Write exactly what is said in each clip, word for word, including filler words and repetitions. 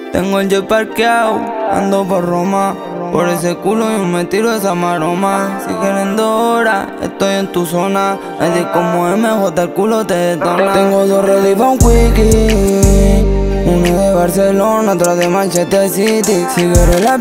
Tengo el jet parqueado, ando por Roma. Por ese culo yo me tiro esa maroma. Si quieren dos horas, estoy en tu zona. Nadie como M J, el culo te detona. Tengo dos ready pa' un quickie, uno de Barcelona, otro de Manchester City. Si quieres la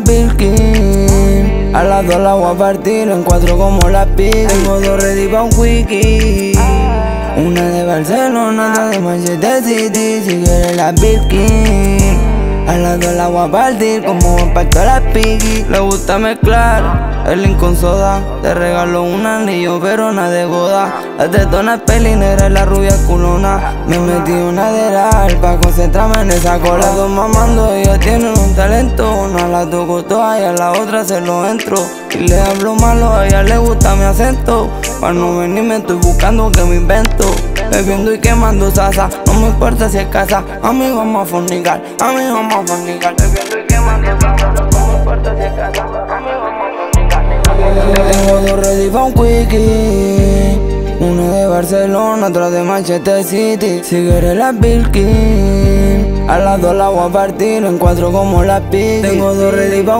Birkin, a las dos la voy a partir en cuatro como la Piggy. Tengo dos ready pa' un quickie, una de Barcelona, otra de Manchester City. Si quieres la Birkin, a las dos la voy a partir como un pacto a la Piggy. Le gusta mezclar el Link con soda. Te regalo un anillo pero nada de boda. La tetona es pelinera y la rubia es culona. Me metí una de la pa' concentrarme en esa cola. Las dos mamando, ellas tienen un talento. Una la toco toda y a la otra se lo entro. Y le hablo malo, a ella le gusta mi acento. Pa' no venir me estoy buscando que me invento. Bebiendo y quemando sasa, no me importa si es casa. A mí vamos a fornicar, a mí vamos a fornicar. Bebiendo y quemando sasa, no me importa si es casa. A mí vamos a fornicar. Tengo dos ready pa' un quickie, uno de Barcelona, otro de Manchester City. Si quieres la Birkin, a las dos la voy a partir en cuatro como la Piggy. Tengo dos ready pa' un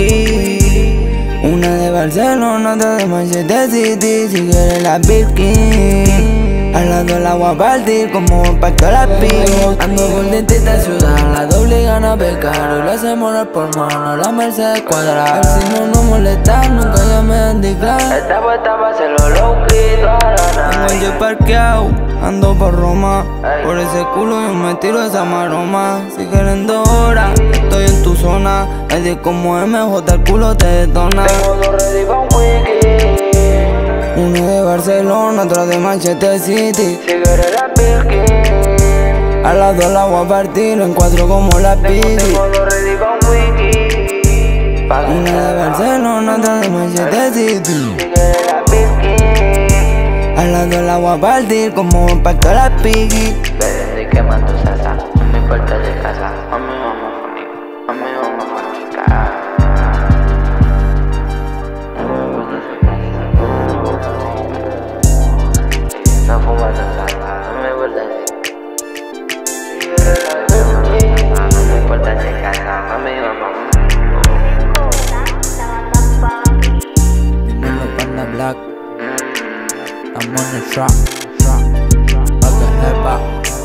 quickie, una de Barcelona, otra de Manchester City. Si quieres la Birkin, a las dos la voy a partir como un pacto a la Piggy. Ando por distintas ciudades, la doble gana pecar. Hoy lo hacemos al por mano, la Mercedes cuadrada. Si no nos molestan, nunca llamé a Andy-Clan. Esta puesta pa' hacerlo low-key toda la noche. Tengo el jet parqueado, ando por Roma. Por ese culo yo me tiro esa maroma. Si quieren dos horas, estoy en tu zona. Nadie como M J, el culo te detona. Tengo dos ready pa' un quickie, uno de Barcelona, otro de Manchester City. Si quieres la Birkin, a las dos la voy a partir en cuatro como la Piggy. Tengo dos ready pa' un quickie, una de Barcelona, otra de Manchester City. Si quieres la Birkin, a las dos la voy a partir como un pacto a la Piggy. Bebiendo y quemando salsa, no me importa de casa. A mí vamos a fornicar, a mí vamos a fornicar. No fumas salsa, no me importa no me importa de casa. A mí vamos Dímelo Panda Black, I'm on the track, track, up the hip hop.